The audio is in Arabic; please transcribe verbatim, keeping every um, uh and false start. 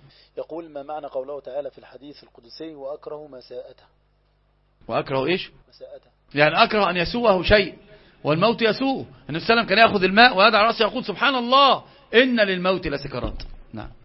يقول ما معنى قوله تعالى في الحديث القدسي وأكره مساءته؟ وأكره إيش؟ مساءته يعني أكره أن يسوءه شيء، والموت يسوءه. النبي صلى الله عليه وسلم كان يأخذ الماء ويدع رأسه يقول سبحان الله إن للموت لسكرات. نعم.